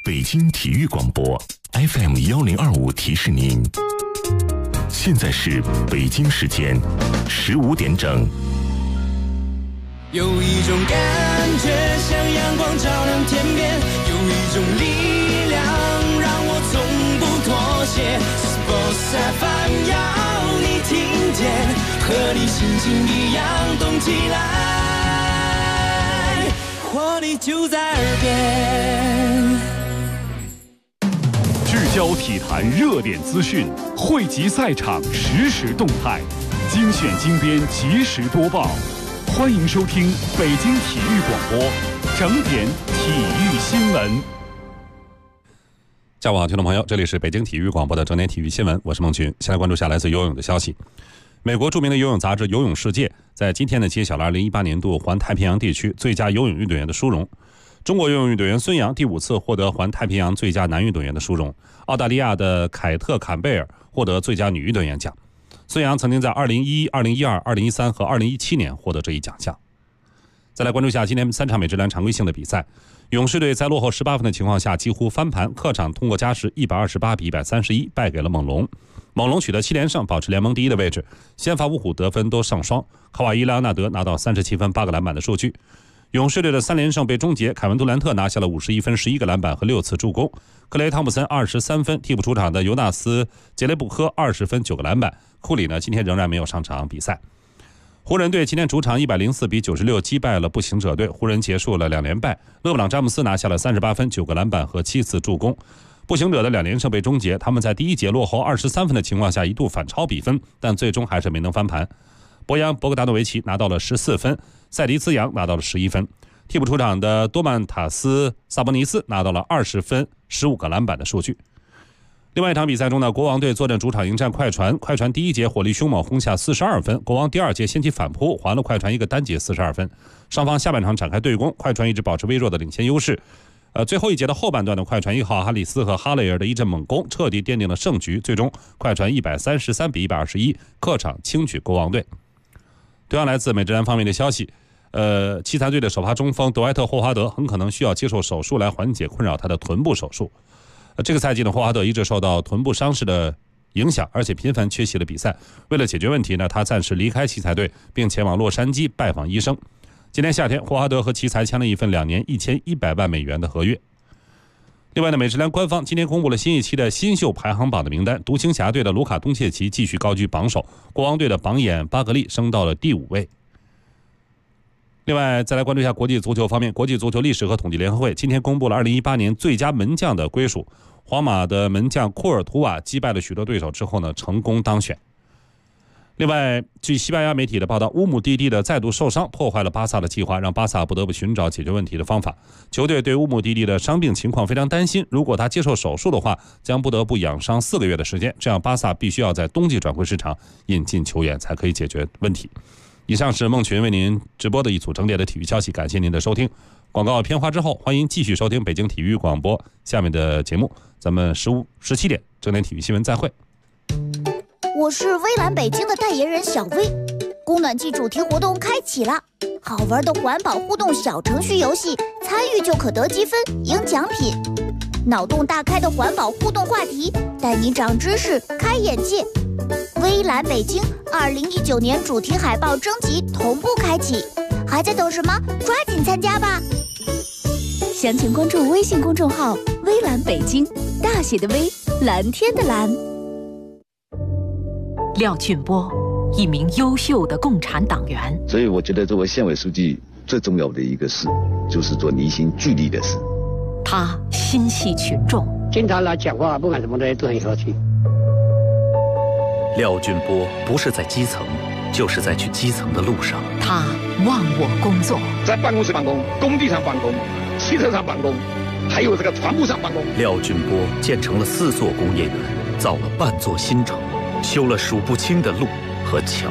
北京体育广播 FM1025提示您，现在是北京时间15点整。 有一种感觉像阳光照亮天边，有一种力量让我从不妥协。Sports FM 要你听见，和你心情一样动起来，活力就在耳边。 聚焦体坛热点资讯，汇集赛场实时动态，精选精编及时播报。欢迎收听北京体育广播整点体育新闻。 下午好，听众朋友，这里是北京体育广播的整点体育新闻，我是孟群。先来关注下来自游泳的消息。美国著名的游泳杂志《游泳世界》在今天呢揭晓了2018年度环太平洋地区最佳游泳运动员的殊荣。中国游泳运动员孙杨第5次获得环太平洋最佳男运动员的殊荣，澳大利亚的凯特·坎贝尔获得最佳女运动员奖。孙杨曾经在2011、2012、2013和2017年获得这一奖项。再来关注一下今天3场美职篮常规性的比赛，勇士队在落后18分的情况下几乎翻盘，客场通过加时128比131败给了猛龙。猛龙取得7连胜，保持联盟第1的位置。先发五虎得分都上双，卡瓦伊·莱昂纳德拿到37分、8个篮板的数据。勇士队的3连胜被终结，凯文杜兰特拿下了51分、11个篮板和6次助攻，克雷·汤普森23分，替补出场的尤纳斯·杰雷布科20分、9个篮板。库里呢今天仍然没有上场比赛。湖人队今天主场104比96击败了步行者队，湖人结束了2连败。勒布朗·詹姆斯拿下了38分、9个篮板和7次助攻。步行者的2连胜被终结，他们在第一节落后23分的情况下一度反超比分，但最终还是没能翻盘。博扬·博格达诺维奇拿到了14分，塞迪兹扬拿到了11分，替补出场的多曼塔斯·萨博尼斯拿到了20分、15个篮板的数据。另外一场比赛中呢，国王队坐镇主场迎战快船，快船第一节火力凶猛，轰下42分，国王第2节掀起反扑，还了快船一个单节42分。双方下半场展开对攻，快船一直保持微弱的领先优势。最后一节的后半段的快船1号哈里斯和哈雷尔的一阵猛攻，彻底奠定了胜局，最终快船133比121客场轻取国王队。同样来自美职篮方面的消息，奇才队的首发中锋德怀特·霍华德很可能需要接受手术来缓解困扰他的臀部手术。这个赛季呢，霍华德一直受到臀部伤势的影响，而且频繁缺席了比赛。为了解决问题呢，他暂时离开奇才队，并前往洛杉矶拜访医生。今年夏天，霍华德和奇才签了一份2年$1100万的合约。另外呢，美职篮官方今天公布了新一期的新秀排行榜的名单，独行侠队的卢卡·东契奇继续高居榜首，国王队的榜眼巴格利升到了第5位。另外再来关注一下国际足球方面，国际足球历史和统计联合会今天公布了2018年最佳门将的归属，皇马的门将库尔图瓦击败了许多对手之后呢，成功当选。另外，据西班牙媒体的报道，乌姆蒂蒂的再度受伤破坏了巴萨的计划，让巴萨不得不寻找解决问题的方法。球队对乌姆蒂蒂的伤病情况非常担心，如果他接受手术的话，将不得不养伤4个月的时间，这样巴萨必须要在冬季转会市场引进球员才可以解决问题。以上是孟群为您直播的一组整点的体育消息，感谢您的收听。广告片花之后，欢迎继续收听北京体育广播下面的节目，咱们17点整点体育新闻再会。 我是微蓝北京的代言人小薇，供暖季主题活动开启了，好玩的环保互动小程序游戏，参与就可得积分赢奖品，脑洞大开的环保互动话题，带你长知识开眼界。微蓝北京2019年主题海报征集同步开启，还在等什么？抓紧参加吧！详情关注微信公众号微蓝北京，大写的微，蓝天的蓝。 廖俊波，一名优秀的共产党员。 所以我觉得作为县委书记最重要的一个事，就是做凝心聚力的事。 他心系群众， 经常来讲话，不管什么东西都很和气。 廖俊波不是在基层，就是在去基层的路上。 他忘我工作， 在办公室办公，工地上办公，汽车上办公，还有这个船坞上办公。 廖俊波建成了4座工业园，造了半座新城，修了数不清的路和桥。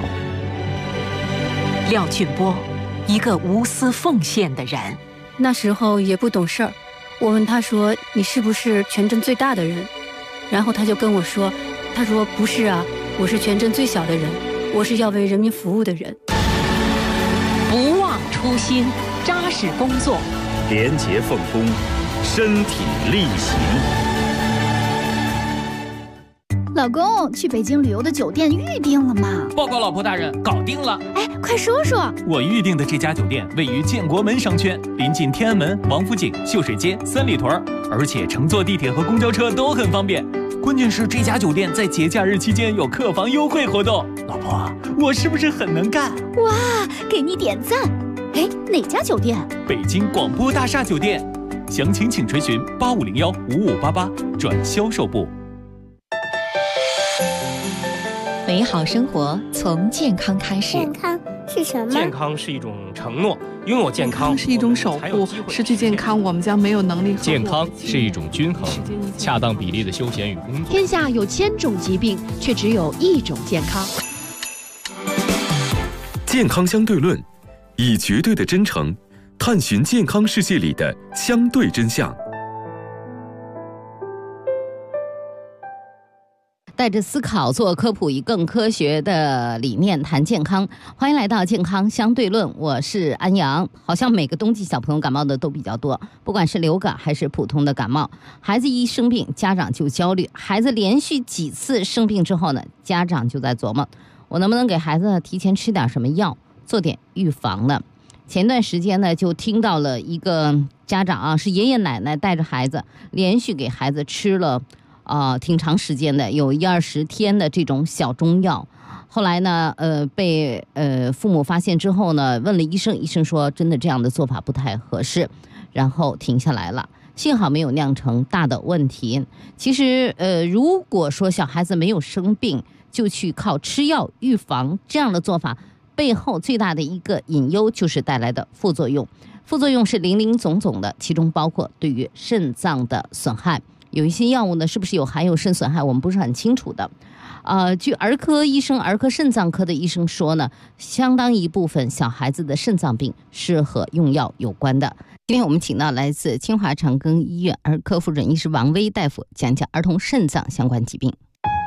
廖俊波，一个无私奉献的人。 那时候也不懂事儿，我问他说：“你是不是全镇最大的人？”然后他就跟我说：“他说不是啊，我是全镇最小的人，我是要为人民服务的人。” 不忘初心，扎实工作， 廉洁奉公， 身体力行。 老公，去北京旅游的酒店预定了吗？ 报告老婆大人，搞定了。 哎，快说说。 我预定的这家酒店位于建国门商圈，临近天安门、王府井、秀水街、三里屯，而且乘坐地铁和公交车都很方便。关键是这家酒店在节假日期间有客房优惠活动。老婆，我是不是很能干？ 哇，给你点赞。哎，哪家酒店？ 北京广播大厦酒店。详情请垂询8501-5588转销售部。 美好生活从健康开始。 健康是什么？ 健康是一种承诺，拥有健康是一种守护，失去健康我们将没有能力。 健康是一种均衡、恰当比例的休闲与工作。 天下有1000种疾病，却只有1种健康。 健康相对论，以绝对的真诚探寻健康世界里的相对真相。 带着思考做科普，以更科学的理念谈健康。欢迎来到健康相对论，我是安阳。好像每个冬季小朋友感冒的都比较多，不管是流感还是普通的感冒，孩子一生病家长就焦虑，孩子连续几次生病之后呢，家长就在琢磨我能不能给孩子提前吃点什么药，做点预防呢。前段时间呢，就听到了一个家长啊，是爷爷奶奶带着孩子连续给孩子吃了挺长时间的，有10-20天的这种小中药。后来呢，被父母发现之后呢，问了医生，医生说真的这样的做法不太合适，然后停下来了。幸好没有酿成大的问题。其实如果说小孩子没有生病就去靠吃药预防，这样的做法背后最大的一个隐忧就是带来的副作用。副作用是林林总总的，其中包括对于肾脏的损害。有一些药物呢，是不是含有肾损害，我们不是很清楚的。据儿科肾脏科的医生说呢，相当一部分小孩子的肾脏病是和用药有关的。今天我们请到来自清华长庚医院儿科副主任医师王威大夫讲讲儿童肾脏相关疾病。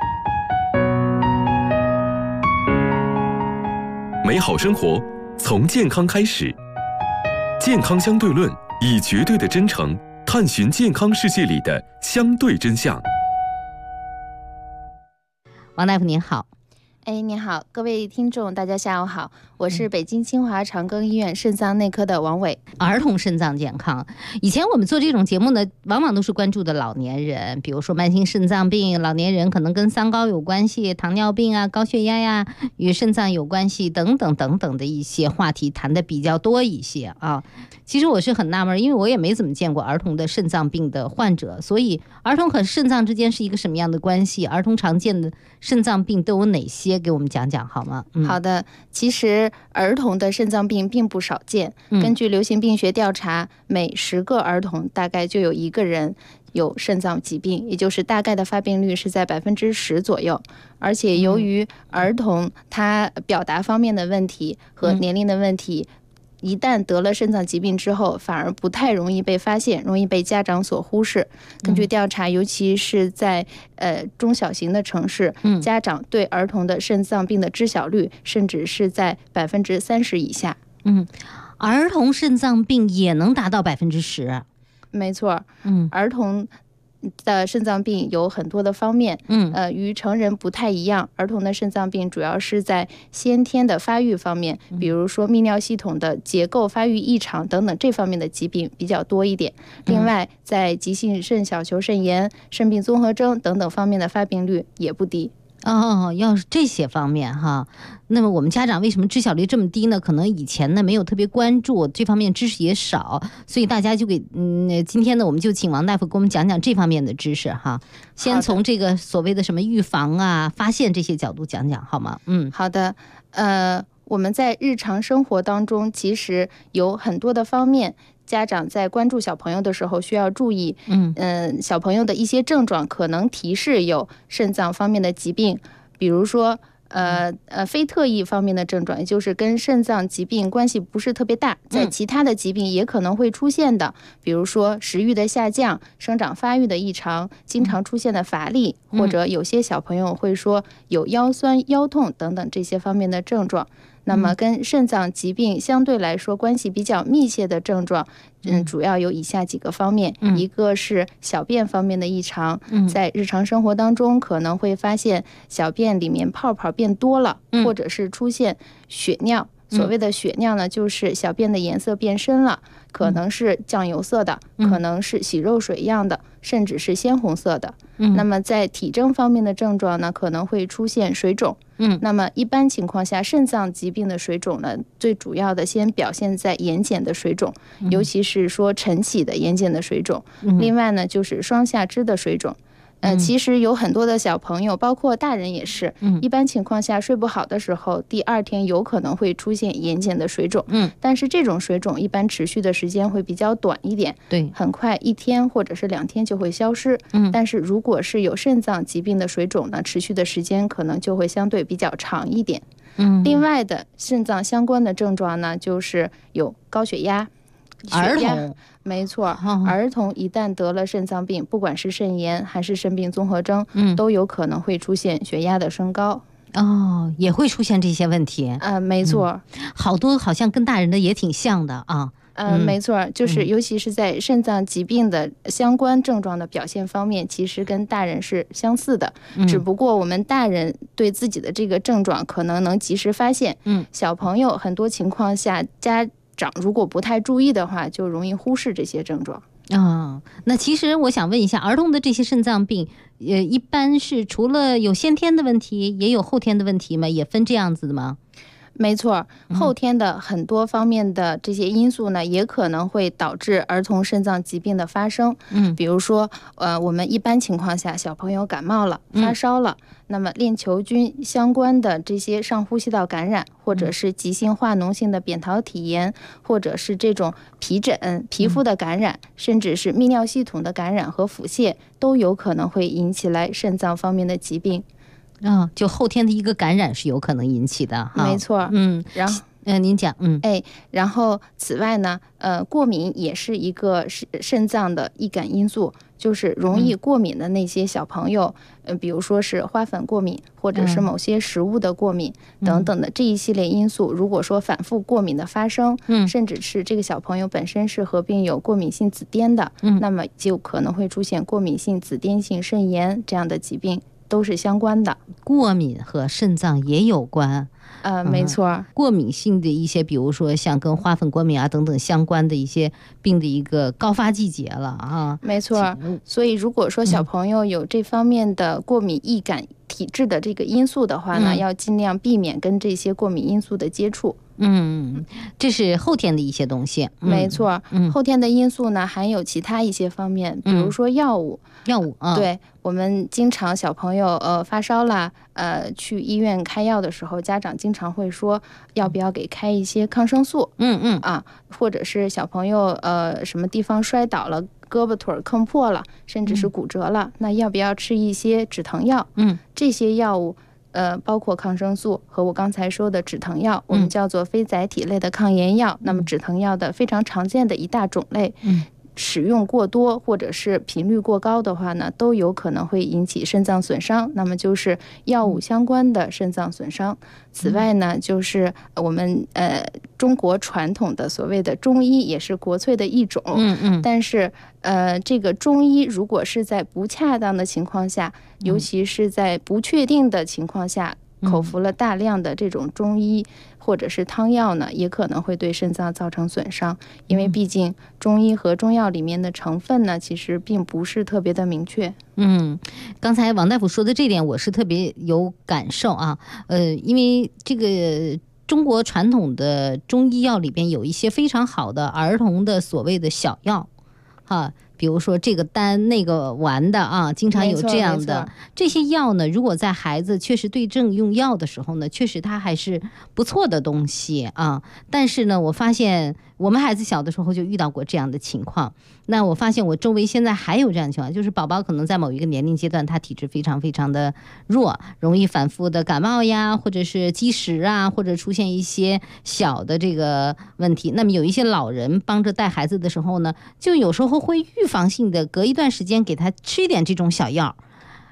美好生活从健康开始，健康相对论，以绝对的真诚探寻健康世界里的相对真相。 王大夫您好。 哎，你好，各位听众，大家下午好，我是北京清华长庚医院肾脏内科的王伟。 儿童肾脏健康，以前我们做这种节目呢，往往都是关注的老年人，比如说慢性肾脏病，老年人可能跟三高有关系，糖尿病啊、高血压呀，与肾脏有关系等等等等的一些话题谈的比较多一些啊。其实我是很纳闷，因为我也没怎么见过儿童的肾脏病的患者，所以儿童和肾脏之间是一个什么样的关系？儿童常见的肾脏病都有哪些？给我们讲讲好吗？ 好的，其实儿童的肾脏病并不少见。根据流行病学调查，每10个儿童大概就有1个人有肾脏疾病，也就是大概的发病率是在10%左右。而且由于儿童他表达方面的问题和年龄的问题，一旦得了肾脏疾病之后，反而不太容易被发现，容易被家长所忽视。根据调查，尤其是在中小型的城市，家长对儿童的肾脏病的知晓率甚至是在30%以下。 儿童肾脏病也能达到10%？ 没错，儿童的肾脏病有很多的方面，与成人不太一样。儿童的肾脏病主要是在先天的发育方面，比如说泌尿系统的结构发育异常等等这方面的疾病比较多一点。另外，在急性肾小球肾炎、肾病综合征等等方面的发病率也不低。 要是这些方面哈，那么我们家长为什么知晓率这么低呢？可能以前呢没有特别关注这方面，知识也少，所以大家就今天呢我们就请王大夫给我们讲讲这方面的知识哈。先从这个所谓的什么预防啊、发现这些角度讲讲好吗？ 好的。我们在日常生活当中其实有很多的方面，家长在关注小朋友的时候需要注意。小朋友的一些症状可能提示有肾脏方面的疾病，比如说非特异方面的症状，也就是跟肾脏疾病关系不是特别大，在其他的疾病也可能会出现的，比如说食欲的下降、生长发育的异常、经常出现的乏力，或者有些小朋友会说有腰酸、腰痛等等这些方面的症状。 那么跟肾脏疾病相对来说关系比较密切的症状，主要有以下几个方面。一个是小便方面的异常，在日常生活当中可能会发现小便里面泡泡变多了，或者是出现血尿。所谓的血尿呢，就是小便的颜色变深了，可能是酱油色的，可能是洗肉水样的，甚至是鲜红色的。那么在体征方面的症状呢，可能会出现水肿。那么一般情况下，肾脏疾病的水肿呢，最主要的先表现在眼睑的水肿，尤其是说晨起的眼睑的水肿。另外呢，就是双下肢的水肿。其实有很多的小朋友，包括大人也是，一般情况下睡不好的时候，第二天有可能会出现眼睑的水肿。但是这种水肿一般持续的时间会比较短一点，对，很快1天或者是2天就会消失。但是如果是有肾脏疾病的水肿呢，持续的时间可能就会相对比较长一点。另外的肾脏相关的症状呢，就是有高血压。儿童，没错，儿童一旦得了肾脏病，不管是肾炎还是肾病综合征，都有可能会出现血压的升高。 也会出现这些问题。 没错， 好多好像跟大人的也挺像的啊。 没错，就是尤其是在肾脏疾病的相关症状的表现方面，其实跟大人是相似的，只不过我们大人对自己的这个症状可能及时发现，小朋友很多情况下家长如果不太注意的话，就容易忽视这些症状。 那其实我想问一下，儿童的这些肾脏病，一般是除了有先天的问题，也有后天的问题吗？也分这样子的吗？ 没错，后天的很多方面的这些因素呢，也可能会导致儿童肾脏疾病的发生。比如说，我们一般情况下，小朋友感冒了、发烧了，那么链球菌相关的这些上呼吸道感染，或者是急性化脓性的扁桃体炎，或者是这种皮疹、皮肤的感染，甚至是泌尿系统的感染和腹泻，都有可能会引起来肾脏方面的疾病。 就后天的一个感染是有可能引起的。 没错。然后您讲。 然后此外呢，过敏也是一个肾脏的易感因素，就是容易过敏的那些小朋友，比如说是花粉过敏，或者是某些食物的过敏等等的这一系列因素，如果说反复过敏的发生，甚至是这个小朋友本身是合并有过敏性紫癜的，那么就可能会出现过敏性紫癜性肾炎这样的疾病，都是相关的。 过敏和肾脏也有关。 没错， 过敏性的一些，比如说像跟花粉过敏啊等等相关的一些病的一个高发季节了啊。 没错，所以如果说小朋友有这方面的过敏易感体质的这个因素的话呢，要尽量避免跟这些过敏因素的接触。 这是后天的一些东西。 没错，后天的因素呢还有其他一些方面，比如说药物。对，我们经常小朋友发烧了，去医院开药的时候，家长经常会说要不要给开一些抗生素。或者是小朋友什么地方摔倒了，胳膊腿磕破了，甚至是骨折了，那要不要吃一些止疼药？这些药物包括抗生素和我刚才说的止疼药，我们叫做非甾体类的抗炎药。那么止疼药的非常常见的一大种类，使用过多或者是频率过高的话呢，都有可能会引起肾脏损伤，那么就是药物相关的肾脏损伤。此外呢，就是我们中国传统的所谓的中医也是国粹的一种。但是这个中医如果是在不恰当的情况下，尤其是在不确定的情况下，口服了大量的这种中医或者是汤药呢，也可能会对肾脏造成损伤。因为毕竟中医和中药里面的成分呢，其实并不是特别的明确。 刚才王大夫说的这点我是特别有感受啊。因为这个中国传统的中医药里边有一些非常好的儿童的所谓的小药比如说这个丹那个丸的啊，经常有这样的这些药呢。如果在孩子确实对症用药的时候呢，确实它还是不错的东西啊。但是呢，我发现我们孩子小的时候就遇到过这样的情况。那我发现我周围现在还有这样的情况，就是宝宝可能在某一个年龄阶段，他体质非常非常的弱，容易反复的感冒呀，或者是积食啊，或者出现一些小的这个问题。那么有一些老人帮着带孩子的时候呢，就有时候会预防性的隔一段时间给他吃一点这种小药。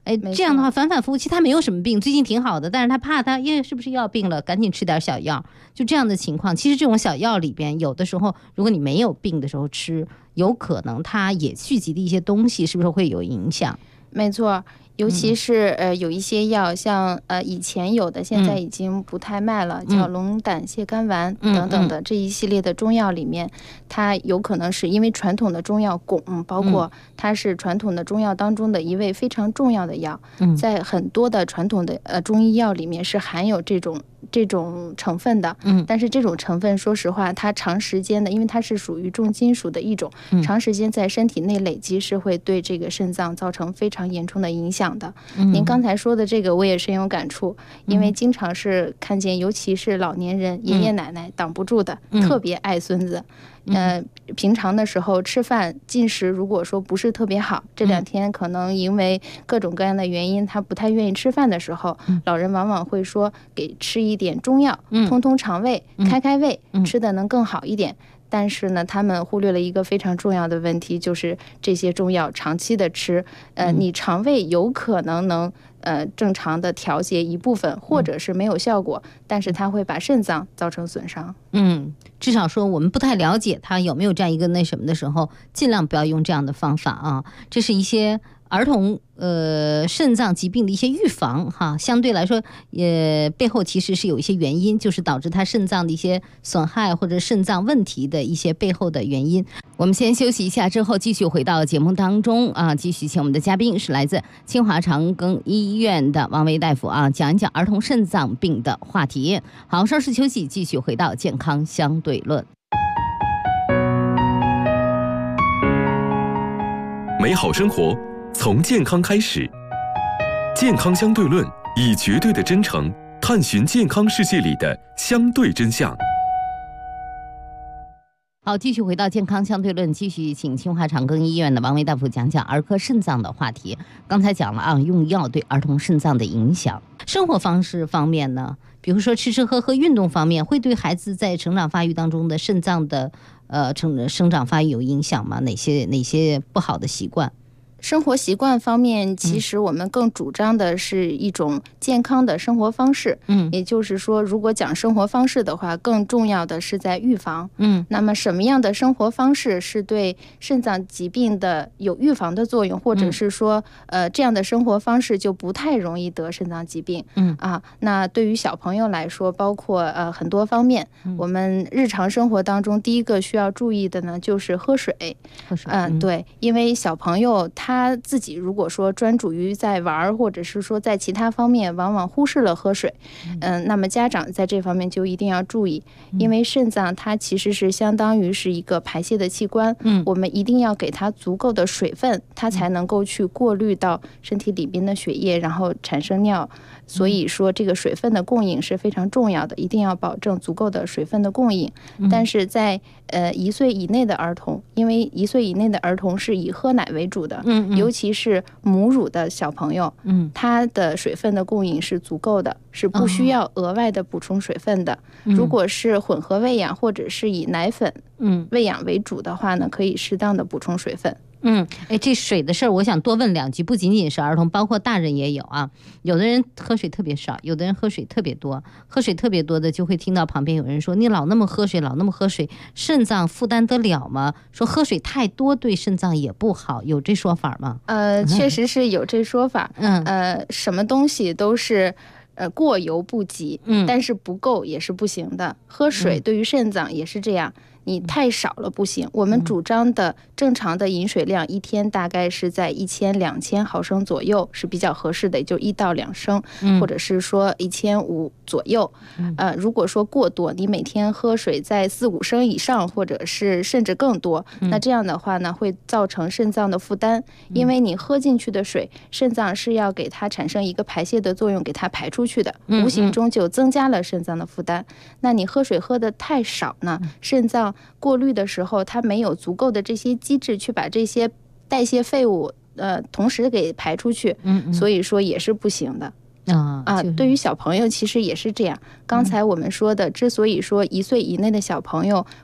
这样的话反反复复，其实他没有什么病，最近挺好的，但是他怕他是不是又要病了，赶紧吃点小药，就这样的情况。其实这种小药里边，有的时候如果你没有病的时候吃，有可能它也聚集的一些东西，是不是会有影响？ 没错。尤其是有一些药，像以前有的，现在已经不太卖了，叫龙胆泻肝丸等等的这一系列的中药里面，它有可能是因为传统的中药汞，包括它是传统的中药当中的一味非常重要的药，在很多的传统的中医药里面是含有这种成分的，但是这种成分说实话，它长时间的，因为它是属于重金属的一种，长时间在身体内累积是会对这个肾脏造成非常严重的影响的。您刚才说的这个我也深有感触，因为经常是看见，尤其是老年人爷爷奶奶挡不住的，特别爱孙子。平常的时候吃饭进食如果说不是特别好，这2天可能因为各种各样的原因他不太愿意吃饭的时候，老人往往会说给吃一点中药，通通肠胃，开胃，吃的能更好一点。但是呢，他们忽略了一个非常重要的问题，就是这些中药长期的吃，你肠胃有可能能正常的调节一部分，或者是没有效果，但是它会把肾脏造成损伤。 至少说我们不太了解它有没有这样一个那什么的时候，尽量不要用这样的方法啊。这是一些儿童肾脏疾病的一些预防哈，相对来说背后其实是有一些原因，就是导致他肾脏的一些损害或者肾脏问题的一些背后的原因。我们先休息一下，之后继续回到节目当中啊，继续请我们的嘉宾是来自清华长庚医院的王维大夫啊，讲一讲儿童肾脏病的话题。好，稍事休息，继续回到健康相对论。 美好生活从健康开始，健康相对论以绝对的真诚探寻健康世界里的相对真相。 好，继续回到健康相对论，继续请清华长庚医院的王维大夫讲讲儿科肾脏的话题。刚才讲了啊，用药对儿童肾脏的影响。生活方式方面呢，比如说吃吃喝喝，运动方面，会对孩子在成长发育当中的肾脏的生长发育有影响吗？哪些不好的习惯？ 生活习惯方面，其实我们更主张的是一种健康的生活方式。也就是说，如果讲生活方式的话，更重要的是在预防。那么什么样的生活方式是对肾脏疾病的有预防的作用，或者是说，这样的生活方式就不太容易得肾脏疾病？那对于小朋友来说，包括很多方面，我们日常生活当中第一个需要注意的呢，就是喝水。对，因为小朋友他自己如果说专注于在玩，或者是说在其他方面，往往忽视了喝水。那么家长在这方面就一定要注意，因为肾脏它其实是相当于是一个排泄的器官，我们一定要给它足够的水分，它才能够去过滤到身体里边的血液，然后产生尿。所以说这个水分的供应是非常重要的，一定要保证足够的水分的供应。但是在1岁以内的儿童，因为1岁以内的儿童是以喝奶为主的，尤其是母乳的小朋友，他的水分的供应是足够的，是不需要额外的补充水分的。如果是混合喂养或者是以奶粉喂养为主的话呢，可以适当的补充水分。 这水的事儿，我想多问2句，不仅仅是儿童，包括大人也有啊。有的人喝水特别少，有的人喝水特别多。喝水特别多的，就会听到旁边有人说：“你老那么喝水，老那么喝水，肾脏负担得了吗？”说喝水太多对肾脏也不好，有这说法吗？ 确实是有这说法。什么东西都是过犹不及，但是不够也是不行的。喝水对于肾脏也是这样。你太少了不行，我们主张的正常的饮水量一天大概是在1000-2000毫升左右是比较合适的，也就1到2升，或者是说1500左右。如果说过多，你每天喝水在4-5升以上，或者是甚至更多，那这样的话呢，会造成肾脏的负担，因为你喝进去的水，肾脏是要给它产生一个排泄的作用，给它排出去的，无形中就增加了肾脏的负担。那你喝水喝得太少呢，肾脏过滤的时候，它没有足够的这些机制去把这些代谢废物同时给排出去，所以说也是不行的。对于小朋友其实也是这样。刚才我们说的，之所以说1岁以内的小朋友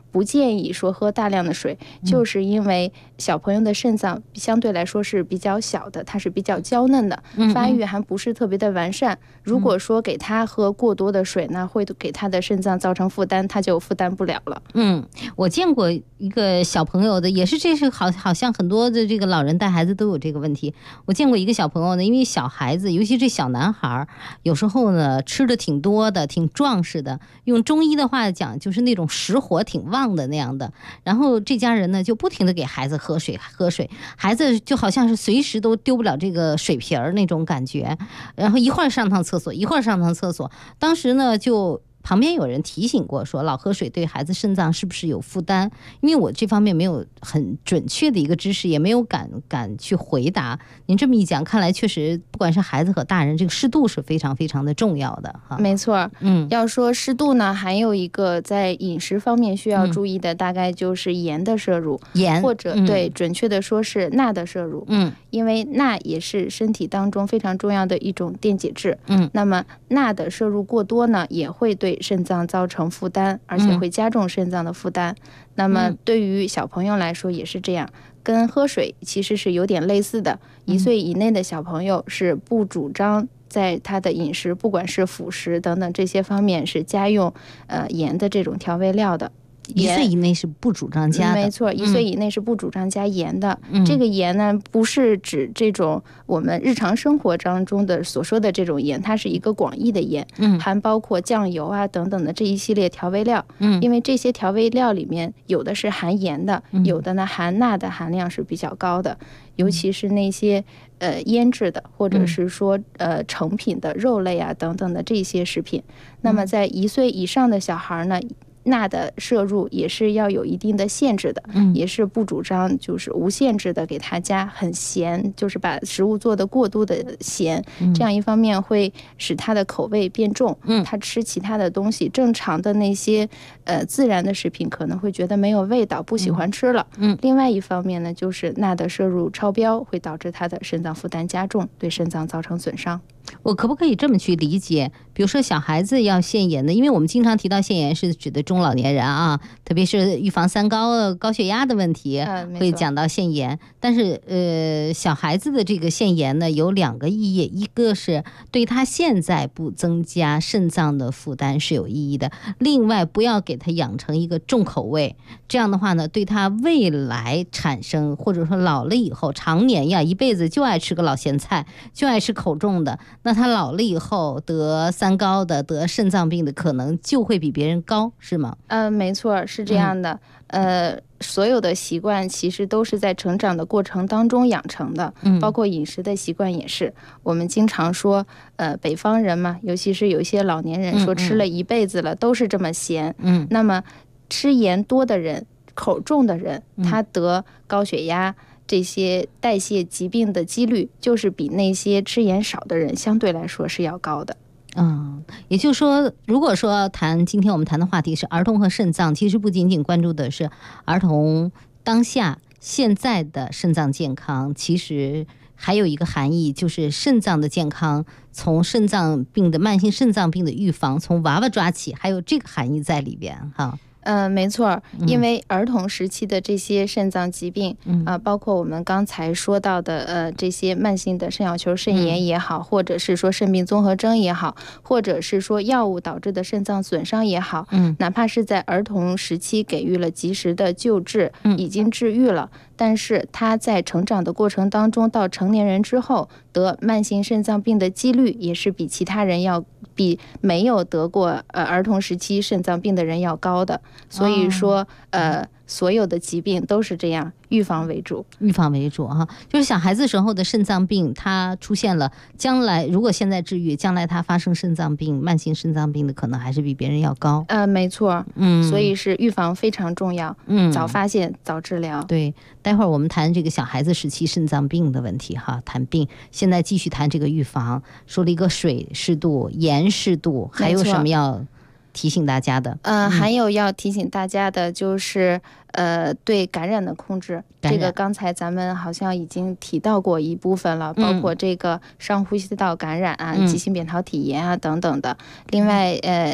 不建议说喝大量的水，就是因为小朋友的肾脏相对来说是比较小的，它是比较娇嫩的，发育还不是特别的完善。如果说给他喝过多的水呢，会给他的肾脏造成负担，他就负担不了了。 我见过一个小朋友的，也是这是好像很多的这个老人带孩子都有这个问题。我见过一个小朋友呢，因为小孩子，尤其这小男孩，有时候呢吃的挺多的，挺壮实的，用中医的话讲就是那种实火挺旺的那样的。然后这家人呢就不停的给孩子喝水，孩子就好像是随时都丢不了这个水瓶儿那种感觉，然后一会儿上趟厕所，一会儿上趟厕所。当时呢就旁边有人提醒过说，老喝水对孩子肾脏是不是有负担？因为我这方面没有很准确的一个知识，也没有敢去回答。您这么一讲，看来确实不管是孩子和大人，这个适度是非常非常的重要的哈。 没错，要说适度呢，还有一个在饮食方面需要注意的，大概就是盐的摄入，或者对，准确的说是钠的摄入。因为钠也是身体当中非常重要的一种电解质。那么钠的摄入过多呢，也会对肾脏造成负担，而且会加重肾脏的负担。那么对于小朋友来说也是这样，跟喝水其实是有点类似的。1岁以内的小朋友是不主张在他的饮食，不管是辅食等等这些方面是加用盐的这种调味料的。 1岁以内是不主张加的， 没错，1岁以内是不主张加盐的。这个盐呢，不是指这种我们日常生活当中的所说的这种盐，它是一个广义的盐，还包括酱油啊等等的这一系列调味料。因为这些调味料里面有的是含盐的，有的呢含钠的含量是比较高的，尤其是那些腌制的，或者是说成品的肉类啊等等的这些食品。那么在1岁以上的小孩呢，钠的摄入也是要有一定的限制的，也是不主张就是无限制的给他加很咸，就是把食物做得过度的咸，这样一方面会使他的口味变重，他吃其他的东西，正常的那些自然的食品可能会觉得没有味道，不喜欢吃了。另外一方面呢，就是钠的摄入超标会导致他的肾脏负担加重，对肾脏造成损伤。 我可不可以这么去理解，比如说小孩子要限盐的，因为我们经常提到限盐是指的中老年人啊，特别是预防三高高血压的问题，会讲到限盐。但是小孩子的这个限盐呢有2个意义，一个是对他现在不增加肾脏的负担是有意义的，另外不要给他养成一个重口味，这样的话呢对他未来产生或者说老了以后常年呀一辈子就爱吃个老咸菜，就爱吃口重的，那他老了以后得三高的，得肾脏病的可能就会比别人高，是吗？ 没错，是这样的。所有的习惯其实都是在成长的过程当中养成的，包括饮食的习惯也是。我们经常说北方人嘛，尤其是有一些老年人说吃了一辈子了都是这么咸，那么吃盐多的人，口重的人，他得高血压这些代谢疾病的几率就是比那些吃盐少的人相对来说是要高的。 也就是说，如果说今天我们谈的话题是儿童和肾脏，其实不仅仅关注的是儿童当下现在的肾脏健康，其实还有一个含义，就是肾脏的健康，从肾脏病的慢性肾脏病的预防，从娃娃抓起，还有这个含义在里边哈。 没错，因为儿童时期的这些肾脏疾病包括我们刚才说到的这些慢性的肾小球肾炎也好，或者是说肾病综合征也好，或者是说药物导致的肾脏损伤也好，哪怕是在儿童时期给予了及时的救治，已经治愈了，但是他在成长的过程当中到成年人之后得慢性肾脏病的几率也是比其他人要比没有得过儿童时期肾脏病的人要高的。所以说所有的疾病都是这样，预防为主。 预防为主哈，就是小孩子时候的肾脏病，它出现了，将来如果现在治愈，将来它发生肾脏病、慢性肾脏病的可能还是比别人要高。 没错，所以是预防非常重要，早发现早治疗。 对，待会儿我们谈这个小孩子时期肾脏病的问题哈，谈病。现在继续谈这个预防，说了一个水适度、盐适度，还有什么要提醒大家的？ 还有要提醒大家的就是对感染的控制，这个刚才咱们好像已经提到过一部分了，包括这个上呼吸道感染啊、急性扁桃体炎啊等等的。另外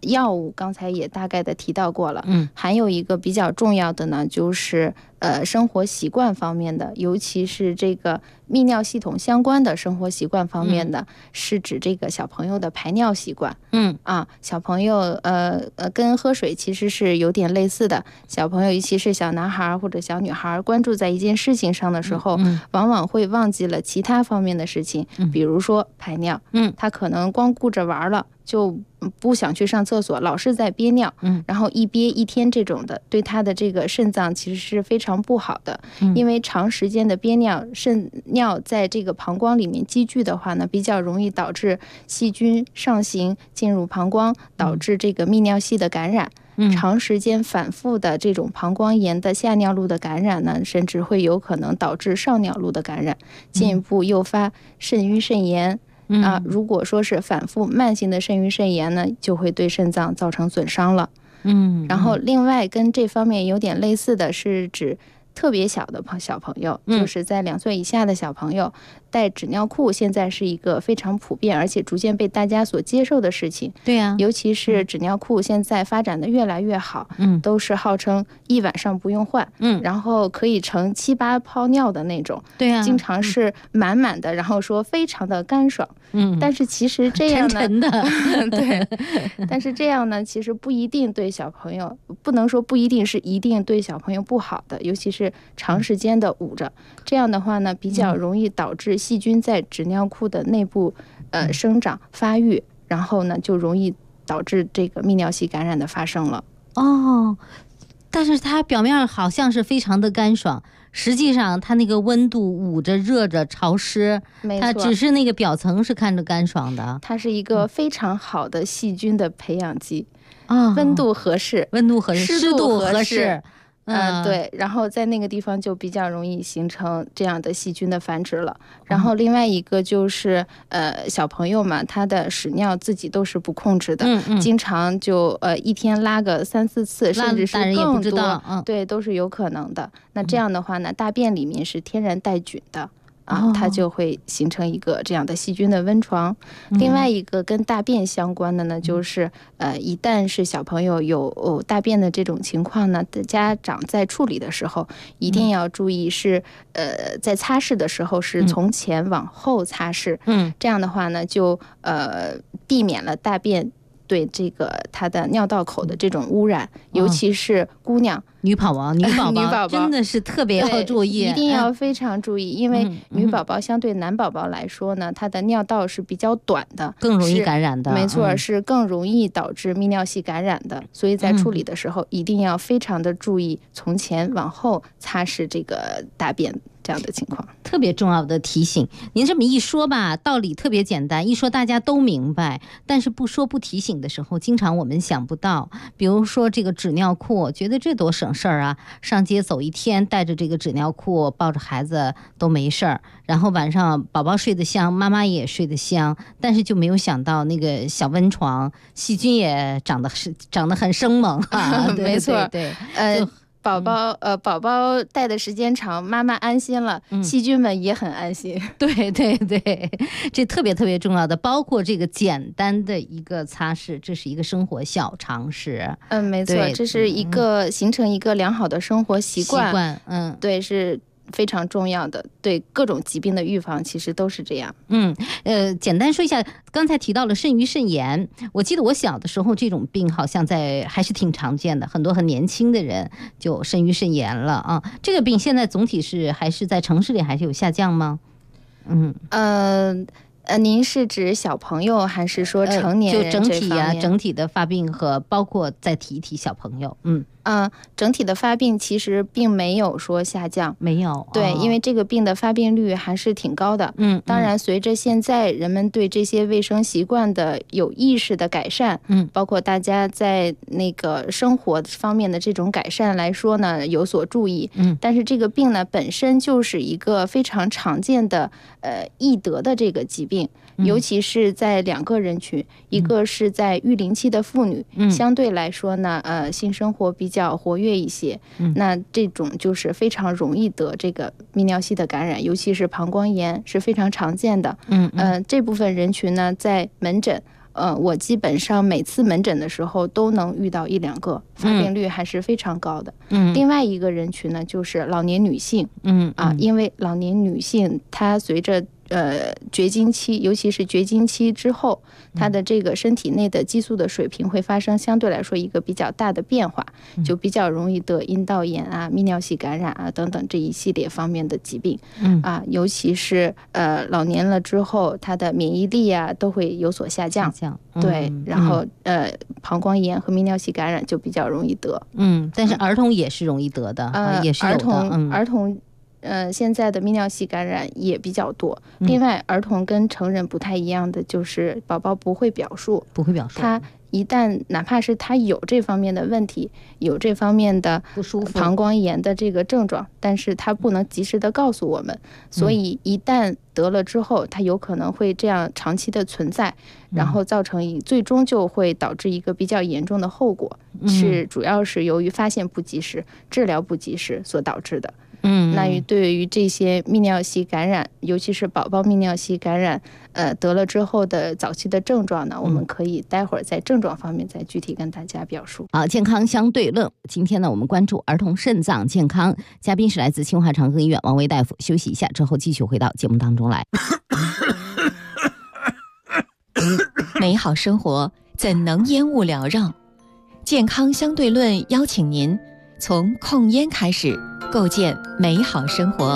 药物刚才也大概的提到过了，还有一个比较重要的呢，就是生活习惯方面的，尤其是这个泌尿系统相关的生活习惯方面的，是指这个小朋友的排尿习惯。小朋友跟喝水其实是有点类似的，小朋友尤其是小男孩或者小女孩关注在一件事情上的时候，往往会忘记了其他方面的事情，比如说排尿，他可能光顾着玩了，就不想去上厕所，老是在憋尿，然后一憋一天，这种的对他的这个肾脏其实是非常不好的，因为长时间的憋尿，肾尿在这个膀胱里面积聚的话呢，比较容易导致细菌上行进入膀胱，导致这个泌尿系的感染。长时间反复的这种膀胱炎的下尿路的感染呢，甚至会有可能导致上尿路的感染，进一步诱发肾盂肾炎。如果说是反复慢性的肾盂肾炎呢，就会对肾脏造成损伤了。然后另外跟这方面有点类似的是指特别小的小朋友，就是在2岁以下的小朋友带纸尿裤，现在是一个非常普遍而且逐渐被大家所接受的事情。 对呀， 尤其是纸尿裤现在发展的越来越好，都是号称1晚上不用换，然后可以盛7、8泡尿的那种。对呀，经常是满满的，然后说非常的干爽。但是其实这样呢， 沉沉的对，但是这样呢，其实不一定对小朋友，不能说不一定是一定对小朋友不好的，尤其是长时间的捂着，这样的话呢，比较容易导致细菌在纸尿裤的内部生长发育，然后呢就容易导致这个泌尿系感染的发生了。 但是它表面好像是非常的干爽，实际上它那个温度捂着、热着、潮湿，它只是那个表层是看着干爽的。 它是一个非常好的细菌的培养基，温度合适，湿度合适。对，然后在那个地方就比较容易形成这样的细菌的繁殖了。然后另外一个就是小朋友嘛，他的屎尿自己都是不控制的，经常就一天拉个3、4次，甚至是更多，对，都是有可能的。那这样的话呢，大便里面是天然带菌的。它就会形成一个这样的细菌的温床。另外一个跟大便相关的呢，就是一旦是小朋友有大便的这种情况呢，家长在处理的时候一定要注意是在擦拭的时候是从前往后擦拭，这样的话呢就避免了大便对这个他的尿道口的这种污染，尤其是姑娘。 女宝宝真的是特别要注意， 一定要非常注意，因为女宝宝相对男宝宝来说呢，她的尿道是比较短的， 更容易感染的。 没错，是更容易导致泌尿系感染的，所以在处理的时候一定要非常的注意从前往后擦拭这个大便这样的情况。 特别重要的提醒，您这么一说吧，道理特别简单，一说大家都明白，但是不说不提醒的时候，经常我们想不到。比如说这个纸尿裤，觉得这多省事儿啊，上街走一天带着这个纸尿裤抱着孩子都没事儿，然后晚上宝宝睡得香，妈妈也睡得香，但是就没有想到那个小温床细菌也长得很生猛啊。 没错， 对， 宝宝带的时间长，妈妈安心了，细菌们也很安心。 对，这特别特别重要的，包括这个简单的一个擦拭，这是一个生活小常识。 没错，这是一个形成一个良好的生活习惯。对，是非常重要的，对各种疾病的预防其实都是这样。 简单说一下，刚才提到了肾盂肾炎，我记得我小的时候这种病好像还是挺常见的，很多很年轻的人就肾盂肾炎了啊。这个病现在总体是还是在城市里还是有下降吗？ 您是指小朋友还是说成年人？ 就整体啊，整体的发病和包括再提一提小朋友。 整体的发病其实并没有说下降， 没有。 对，因为这个病的发病率还是挺高的。当然随着现在人们对这些卫生习惯的有意识的改善，包括大家在那个生活方面的这种改善来说呢，有所注意。但是这个病呢本身就是一个非常常见的易得的这个疾病。尤其是在2个人群，一个是在育龄期的妇女，相对来说呢，性生活比较活跃一些，那这种就是非常容易得这个泌尿系的感染，尤其是膀胱炎是非常常见的。这部分人群呢，在门诊我基本上每次门诊的时候都能遇到1、2个，发病率还是非常高的。另外一个人群呢，就是老年女性。因为老年女性她随着绝经期，尤其是绝经期之后，她的这个身体内的激素的水平会发生相对来说一个比较大的变化，就比较容易得阴道炎啊、泌尿系感染啊等等这一系列方面的疾病。尤其是老年了之后，她的免疫力啊都会有所下降。对，然后膀胱炎和泌尿系感染就比较容易得。 但是儿童也是容易得的，也是有的。 儿童现在的泌尿系感染也比较多。另外，儿童跟成人不太一样的就是宝宝不会表述，他一旦哪怕是他有这方面的问题，有这方面的不舒服膀胱炎的这个症状，但是他不能及时的告诉我们，所以一旦得了之后，他有可能会这样长期的存在，然后造成最终就会导致一个比较严重的后果，主要是由于发现不及时、治疗不及时所导致的。那对于这些泌尿系感染，尤其是宝宝泌尿系感染，得了之后的早期的症状呢，我们可以待会儿在症状方面再具体跟大家表述。 好，健康相对论，今天呢，我们关注儿童肾脏健康，嘉宾是来自清华长庚医院王薇大夫。休息一下之后，继续回到节目当中来。 美好生活怎能烟雾缭绕？健康相对论邀请您从控烟开始，构建美好生活。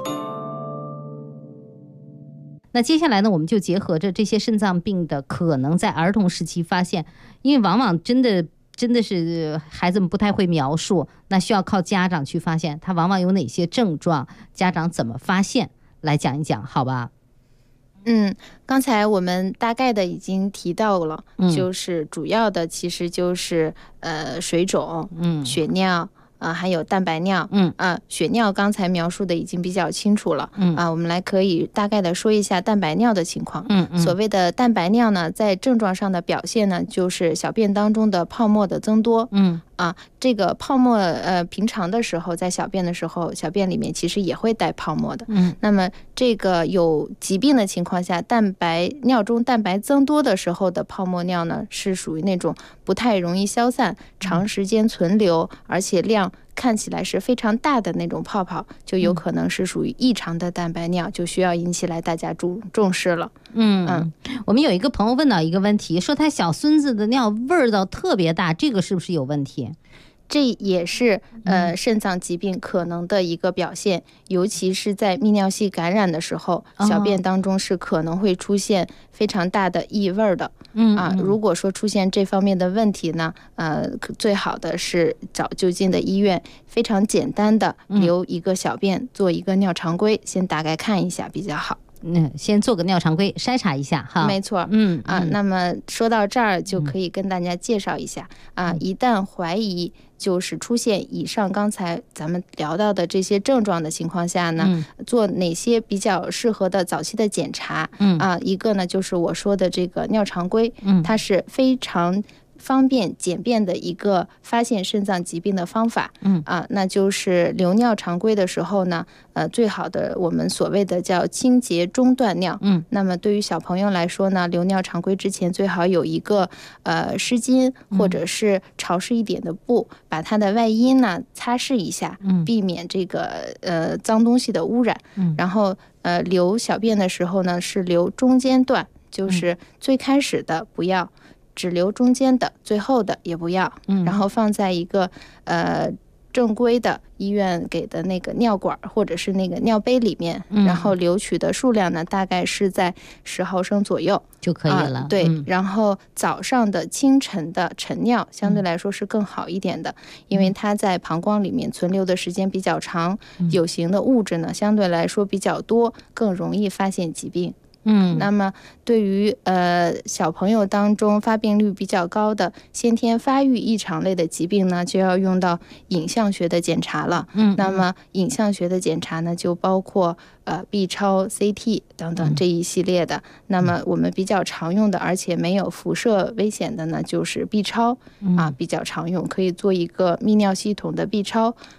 那接下来呢，我们就结合着这些肾脏病的可能在儿童时期发现，因为往往真的是孩子们不太会描述，那需要靠家长去发现，他往往有哪些症状，家长怎么发现，来讲一讲，好吧？ 刚才我们大概的已经提到了，就是主要的其实就是水肿、血尿。还有蛋白尿。血尿刚才描述的已经比较清楚了。我们可以大概的说一下蛋白尿的情况。所谓的蛋白尿呢，在症状上的表现呢，就是小便当中的泡沫的增多。这个泡沫平常的时候在小便的时候，小便里面其实也会带泡沫的。那么这个有疾病的情况下，尿中蛋白增多的时候的泡沫尿呢，是属于那种不太容易消散、长时间存留，而且量看起来是非常大的那种泡泡，就有可能是属于异常的蛋白尿，就需要引起来大家重视了。 我们有一个朋友问到一个问题，说他小孙子的尿味道特别大，这个是不是有问题？ 这也是肾脏疾病可能的一个表现，尤其是在泌尿系感染的时候，小便当中是可能会出现非常大的异味的。如果说出现这方面的问题呢，最好的是找就近的医院，非常简单的留一个小便，做一个尿常规，先大概看一下比较好。 先做个尿常规筛查一下哈。 没错。那么说到这儿就可以跟大家介绍一下一旦怀疑就是出现以上刚才咱们聊到的这些症状的情况下呢，做哪些比较适合的早期的检查。一个呢就是我说的这个尿常规，它是非常方便简便的一个发现肾脏疾病的方法。那就是留尿常规的时候呢，最好的我们所谓的叫清洁中断尿。那么对于小朋友来说呢，留尿常规之前最好有一个湿巾或者是潮湿一点的布，把它的外阴呢擦拭一下，避免这个脏东西的污染。然后留小便的时候呢，是留中间段，就是最开始的不要，只留中间的，最后的也不要。然后放在一个正规的医院给的那个尿管或者是那个尿杯里面，然后留取的数量呢大概是在10毫升左右就可以了。 对，然后早上的清晨的晨尿相对来说是更好一点的，因为它在膀胱里面存留的时间比较长，有形的物质呢相对来说比较多，更容易发现疾病。那么对于小朋友当中发病率比较高的先天发育异常类的疾病呢，就要用到影像学的检查了。那么影像学的检查呢，就包括B 超、CT 等等这一系列的。那么我们比较常用的，而且没有辐射危险的呢，就是 B 超比较常用，可以做一个泌尿系统的 B 超，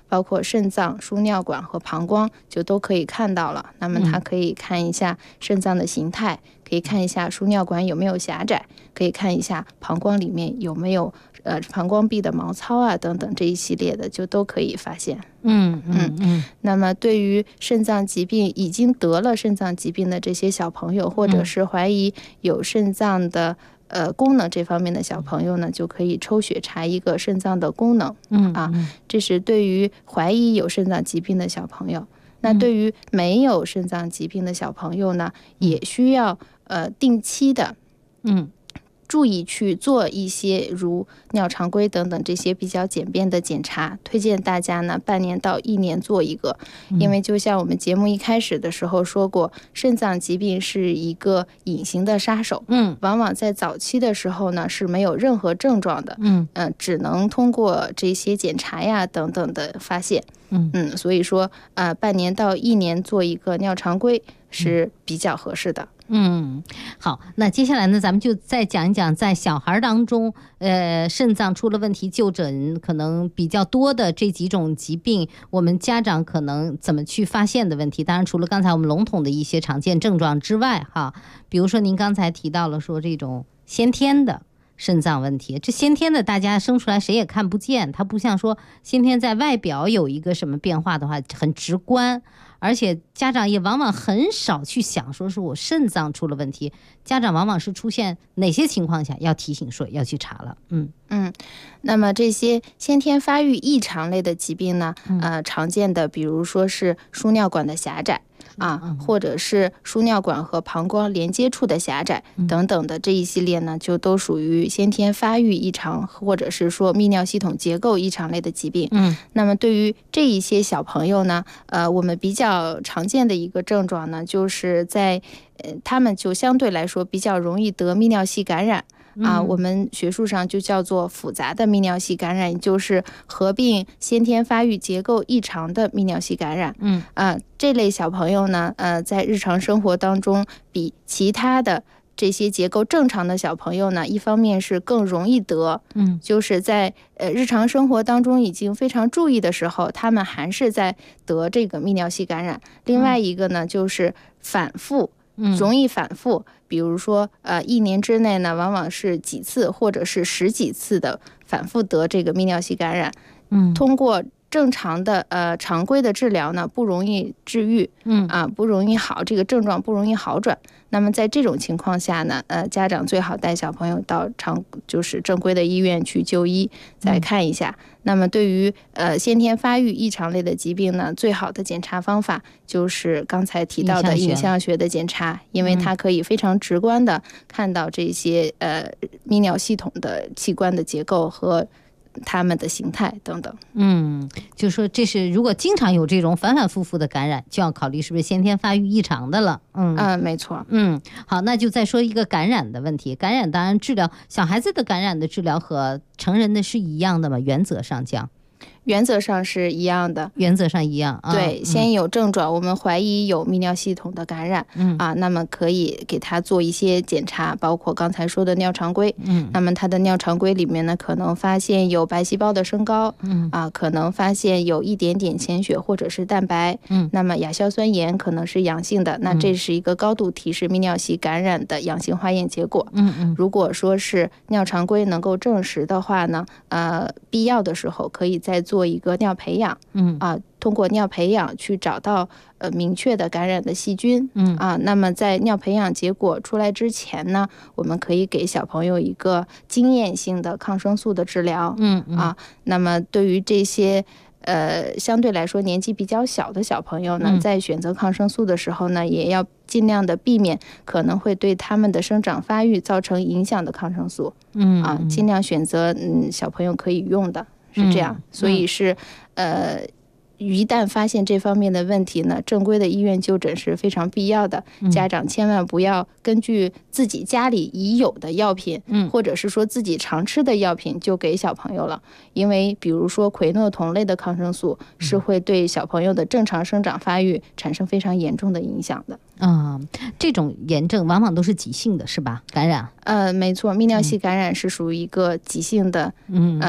包括肾脏、输尿管和膀胱就都可以看到了。那么它可以看一下肾脏的形态，可以看一下输尿管有没有狭窄，可以看一下膀胱里面有没有膀胱壁的毛糙啊等等，这一系列的就都可以发现。那么对于肾脏疾病已经得了肾脏疾病的这些小朋友，或者是怀疑有肾脏的功能这方面的小朋友呢，就可以抽血查一个肾脏的功能。这是对于怀疑有肾脏疾病的小朋友。那对于没有肾脏疾病的小朋友呢，也需要定期的注意去做一些如尿常规等等这些比较简便的检查，推荐大家呢半年到1年做一个。因为就像我们节目一开始的时候说过，肾脏疾病是一个隐形的杀手，往往在早期的时候呢是没有任何症状的，只能通过这些检查呀等等的发现。所以说半年到1年做一个尿常规是比较合适的。 好，那接下来呢，咱们就再讲一讲在小孩当中，肾脏出了问题就诊可能比较多的这几种疾病，我们家长可能怎么去发现的问题。当然，除了刚才我们笼统的一些常见症状之外，比如说您刚才提到了说这种先天的肾脏问题，这先天的大家生出来谁也看不见，它不像说先天在外表有一个什么变化的话很直观，而且家长也往往很少去想说是我肾脏出了问题，家长往往是出现哪些情况下要提醒说要去查了。 那么这些先天发育异常类的疾病呢，常见的比如说是输尿管的狭窄或者是输尿管和膀胱连接处的狭窄等等的这一系列呢，就都属于先天发育异常或者是说泌尿系统结构异常类的疾病。那么对于这一些小朋友呢，我们比较常见的一个症状呢，就是在他们就相对来说比较容易得泌尿系感染。我们学术上就叫做复杂的泌尿系感染，也就是合并先天发育结构异常的泌尿系感染。这类小朋友呢，在日常生活当中比其他的这些结构正常的小朋友呢，一方面是更容易得，就是在日常生活当中已经非常注意的时候，他们还是在得这个泌尿系感染。另外一个呢，就是反复。容易反复，比如说1年之内呢，往往是几次或者是10几次的反复得这个泌尿系感染。通过正常的常规的治疗呢，不容易治愈，不容易好，这个症状不容易好转。那么在这种情况下呢，家长最好带小朋友到就是正规的医院去就医，再看一下。那么对于先天发育异常类的疾病呢，最好的检查方法就是刚才提到的影像学的检查，因为它可以非常直观的看到这些泌尿系统的器官的结构和他们的形态等等。 就说这是如果经常有这种反反复复的感染，就要考虑是不是先天发育异常的了。 没错。 好，那就再说一个感染的问题。感染当然治疗小孩子的感染的治疗和成人的是一样的吗？原则上讲。 原则上是一样的， 原则上一样。 对，先有症状，我们怀疑有泌尿系统的感染，那么可以给他做一些检查，包括刚才说的尿常规。那么他的尿常规里面呢，可能发现有白细胞的升高，可能发现有一点点潜血或者是蛋白，那么亚硝酸盐可能是阳性的，那这是一个高度提示泌尿系感染的阳性化验结果。如果说是尿常规能够证实的话呢，必要的时候可以再做一个尿培养，通过尿培养去找到明确的感染的细菌，那么在尿培养结果出来之前呢，我们可以给小朋友一个经验性的抗生素的治疗，那么对于这些相对来说年纪比较小的小朋友呢，在选择抗生素的时候呢，也要尽量的避免可能会对他们的生长发育造成影响的抗生素，尽量选择小朋友可以用的，是这样。所以是一旦发现这方面的问题呢，正规的医院就诊是非常必要的。家长千万不要根据自己家里已有的药品，或者是说自己常吃的药品就给小朋友了，因为比如说喹诺酮类的抗生素是会对小朋友的正常生长发育产生非常严重的影响的。 这种炎症往往都是急性的，是吧？感染？ 没错，泌尿系感染是属于一个急性的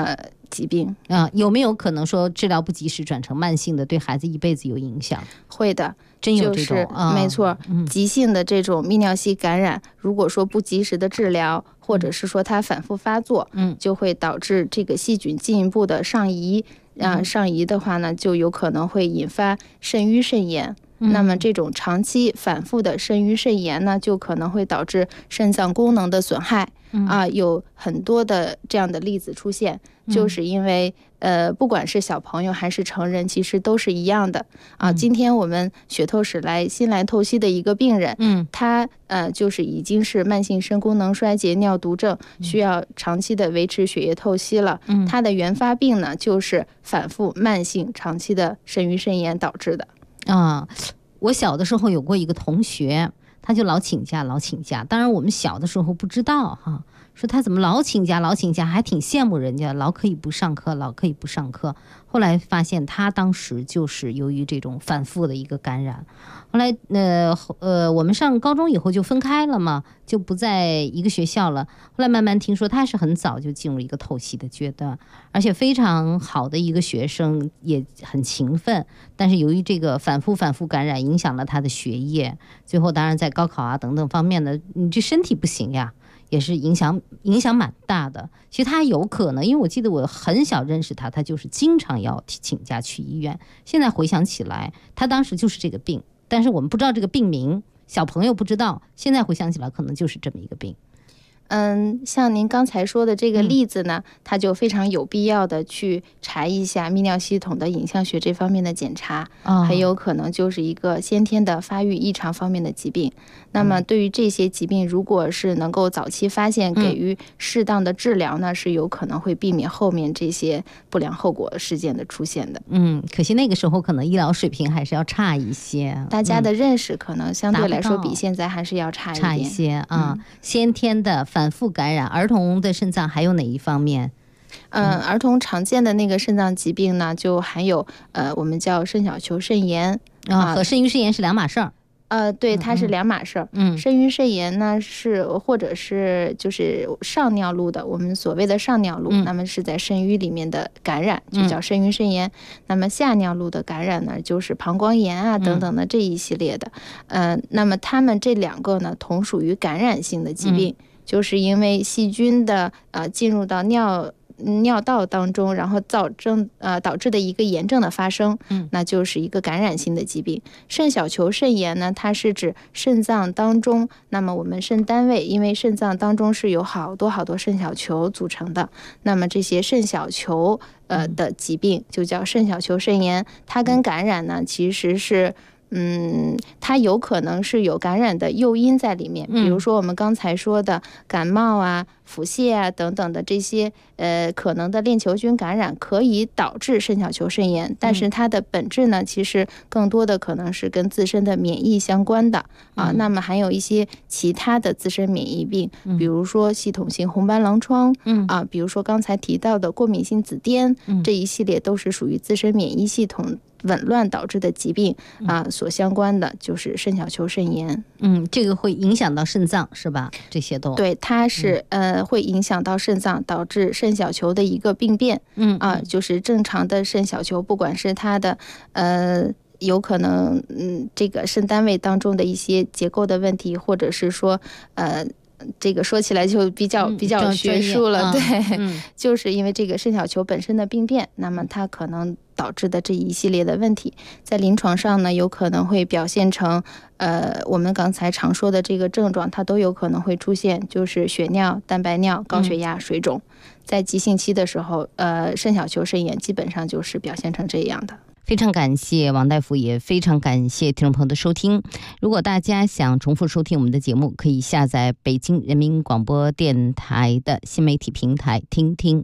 疾病啊。有没有可能说治疗不及时转成慢性的，对孩子一辈子有影响？ 会的， 真有这种， 没错，急性的这种泌尿系感染，如果说不及时的治疗，或者是说它反复发作，就会导致这个细菌进一步的上移，上移的话呢，就有可能会引发肾盂肾炎。那么这种长期反复的肾盂肾炎呢，就可能会导致肾脏功能的损害。有很多的这样的例子出现，就是因为不管是小朋友还是成人，其实都是一样的啊。今天我们血透室新来透析的一个病人，他就是已经是慢性肾功能衰竭尿毒症，需要长期的维持血液透析了。他的原发病呢，就是反复慢性长期的肾盂肾炎导致的。 我小的时候有过一个同学，他就老请假。当然我们小的时候不知道哈，说他怎么老请假，还挺羡慕人家，老可以不上课。后来发现他当时就是由于这种反复的一个感染。后来我们上高中以后就分开了嘛，就不在一个学校了。后来慢慢听说他是很早就进入一个透析的阶段，而且非常好的一个学生，也很勤奋。但是由于这个反复感染，影响了他的学业，最后当然在高考啊等等方面的，你这身体不行呀，也是影响蛮大的。其实他有可能，因为我记得我很小认识他就是经常要请假去医院。现在回想起来，他当时就是这个病，但是我们不知道这个病名，小朋友不知道，现在回想起来可能就是这么一个病。 像您刚才说的这个例子呢，它就非常有必要的去查一下泌尿系统的影像学这方面的检查，很有可能就是一个先天的发育异常方面的疾病。那么对于这些疾病，如果是能够早期发现，给予适当的治疗呢，是有可能会避免后面这些不良后果事件的出现的。 可惜那个时候可能医疗水平还是要差一些， 大家的认识可能相对来说比现在还是要差一些啊。先天的反复感染，儿童的肾脏还有哪一方面？ 儿童常见的那个肾脏疾病呢，就还有我们叫肾小球肾炎和肾盂肾炎是两码事儿。 对，它是两码事儿。肾盂肾炎呢或者是就是上尿路的，我们所谓的上尿路，那么是在肾盂里面的感染，就叫肾盂肾炎。那么下尿路的感染呢，就是膀胱炎啊等等的这一系列的。那么他们这两个呢，同属于感染性的疾病。就是因为细菌的进入到尿道当中，然后导致的一个炎症的发生，那就是一个感染性的疾病。肾小球肾炎呢，它是指肾脏当中，那么我们肾单位，因为肾脏当中是有好多肾小球组成的，那么这些肾小球的疾病就叫肾小球肾炎。它跟感染呢，其实是它有可能是有感染的诱因在里面，比如说我们刚才说的感冒啊、腹泻啊等等的这些可能的链球菌感染可以导致肾小球肾炎，但是它的本质呢，其实更多的可能是跟自身的免疫相关的那么还有一些其他的自身免疫病，比如说系统性红斑狼疮比如说刚才提到的过敏性紫癜，这一系列都是属于自身免疫系统紊乱导致的疾病所相关的就是肾小球肾炎。 这个会影响到肾脏是吧？这些都对，它是会影响到肾脏，导致肾小球的一个病变。就是正常的肾小球，不管是它的有可能这个肾单位当中的一些结构的问题，或者是说这个说起来就比较学术了，对，就是因为这个肾小球本身的病变，那么它可能导致的这一系列的问题，在临床上呢，有可能会表现成我们刚才常说的这个症状，它都有可能会出现，就是血尿、蛋白尿、高血压、水肿。在急性期的时候，肾小球肾炎基本上就是表现成这样的。 非常感谢王大夫，也非常感谢听众朋友的收听。如果大家想重复收听我们的节目，可以下载北京人民广播电台的新媒体平台听听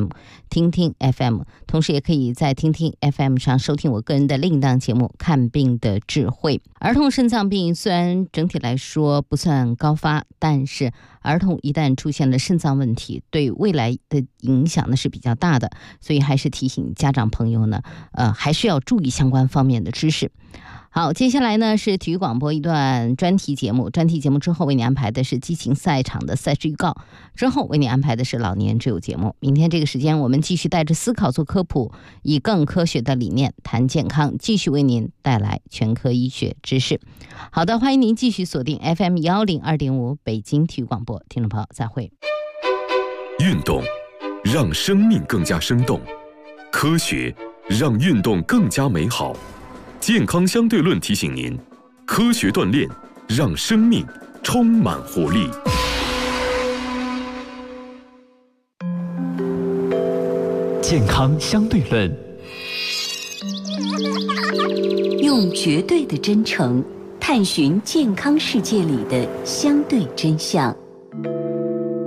FM， 同时也可以在听听 FM 上收听我个人的另一档节目《看病的智慧》。儿童肾脏病虽然整体来说不算高发，但是儿童一旦出现了肾脏问题，对未来的影响呢是比较大的，所以还是提醒家长朋友呢，还是要注意相关方面的知识。 好，接下来呢是体育广播一段专题节目。专题节目之后为你安排的是激情赛场的赛事预告，之后为你安排的是老年之友节目。明天这个时间，我们继续带着思考做科普，以更科学的理念谈健康，继续为您带来全科医学知识。好的，欢迎您继续锁定 FM 102.5北京体育广播，听众朋友再会。 运动让生命更加生动，科学让运动更加美好。健康相对论提醒您，科学锻炼让生命充满活力。 健康相对论， 用绝对的真诚探寻健康世界里的相对真相。